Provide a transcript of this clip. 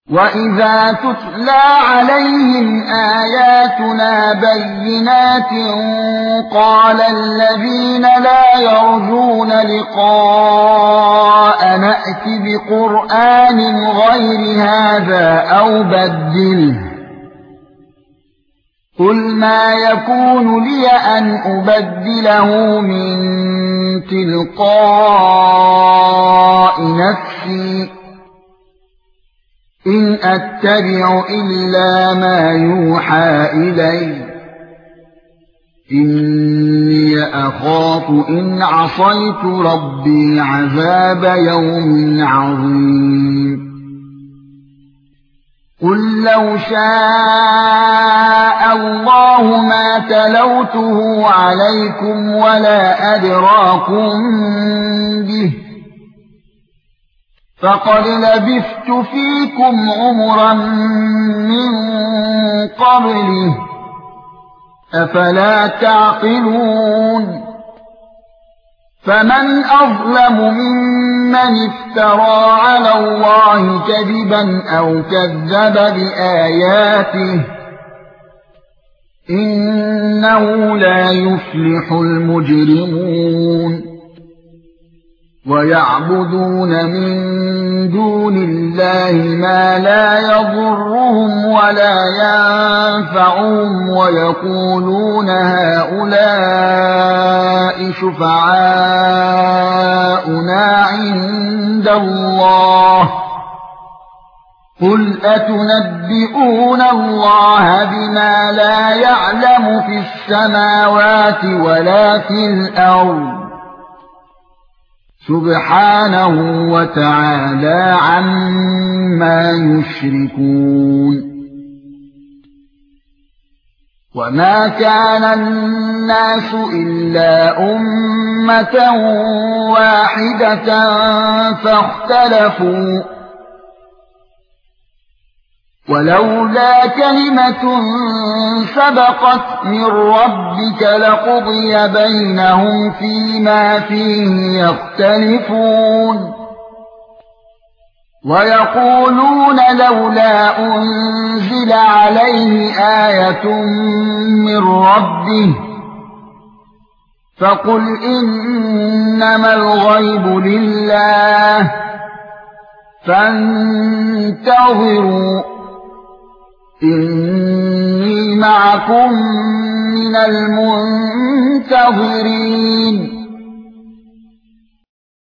وَإِذَا تُتْلَى عَلَيْهِمْ آيَاتُنَا بَيِّنَاتٍ قَالَ الَّذِينَ لَا يَرْجُونَ لِقَاءَنَا ائْتِ بِقُرْآنٍ غَيْرِ هَذَا أَوْ بَدِّلْهُ قُلْ مَا يَكُونُ لِي أَنْ أُبَدِّلَهُ مِنْ تِلْقَاءِ نَفْسِي إِنْ أَتَّبِعُ إِلَّا مَا يُوحَى إِلَيَّ إِنِّي أَخَافُ إِنْ عَصَيْتُ رَبِّي عَذَابَ يَوْمٍ عَظِيمٍ قُل لَّوْ شَاءَ اللَّهُ مَا تَلَوْتُهُ عَلَيْكُمْ وَلَا أَدْرَاكُمْ بِهِ فَقَدْ لَبِثْتُ فِيكُمْ عُمُرًا مِّن قَبْلِهِ أَفَلَا تَعْقِلُونَ فَمَنْ أَظْلَمُ مِمَّنِ افْتَرَى عَلَى اللَّهِ كَذِبًا أَوْ كَذَّبَ بِآيَاتِهِ إِنَّهُ لَا يُفْلِحُ الْمُجْرِمُونَ وَيَعْبُدُونَ مِن دُونِ اللَّهِ مَا لَا يَضُرُّهُمْ وَلَا يَنفَعُهُمْ وَيَقُولُونَ هَؤُلَاءِ شُفَعَاؤُنَا عِندَ اللَّهِ قُلْ أَتُنَبِّئُونَ اللَّهَ بِمَا لَا يَعْلَمُ فِي السَّمَاوَاتِ وَلَا فِي الْأَرْضِ سُبْحَانَهُ وَتَعَالَى عَمَّا يُشْرِكُونَ وَمَا كَانَ النَّاسُ إِلَّا أُمَّةً وَاحِدَةً فَاخْتَلَفُوا وَلَوْلَا كَلِمَةٌ سَبَقَتْ مِنْ رَبِّكَ لَقُضِيَ بَيْنَهُمْ فِيمَا فِيهِ يَخْتَلِفُونَ وَيَقُولُونَ لَوْلَا أُنْزِلَ عَلَيْهِ آيَةٌ مِنْ رَبِّهِ فَقُلْ إِنَّمَا الْغَيْبُ لِلَّهِ فَانتَظِرُوا إِنِّي مَعَكُمْ مِنَ الْمُنتَظِرِينَ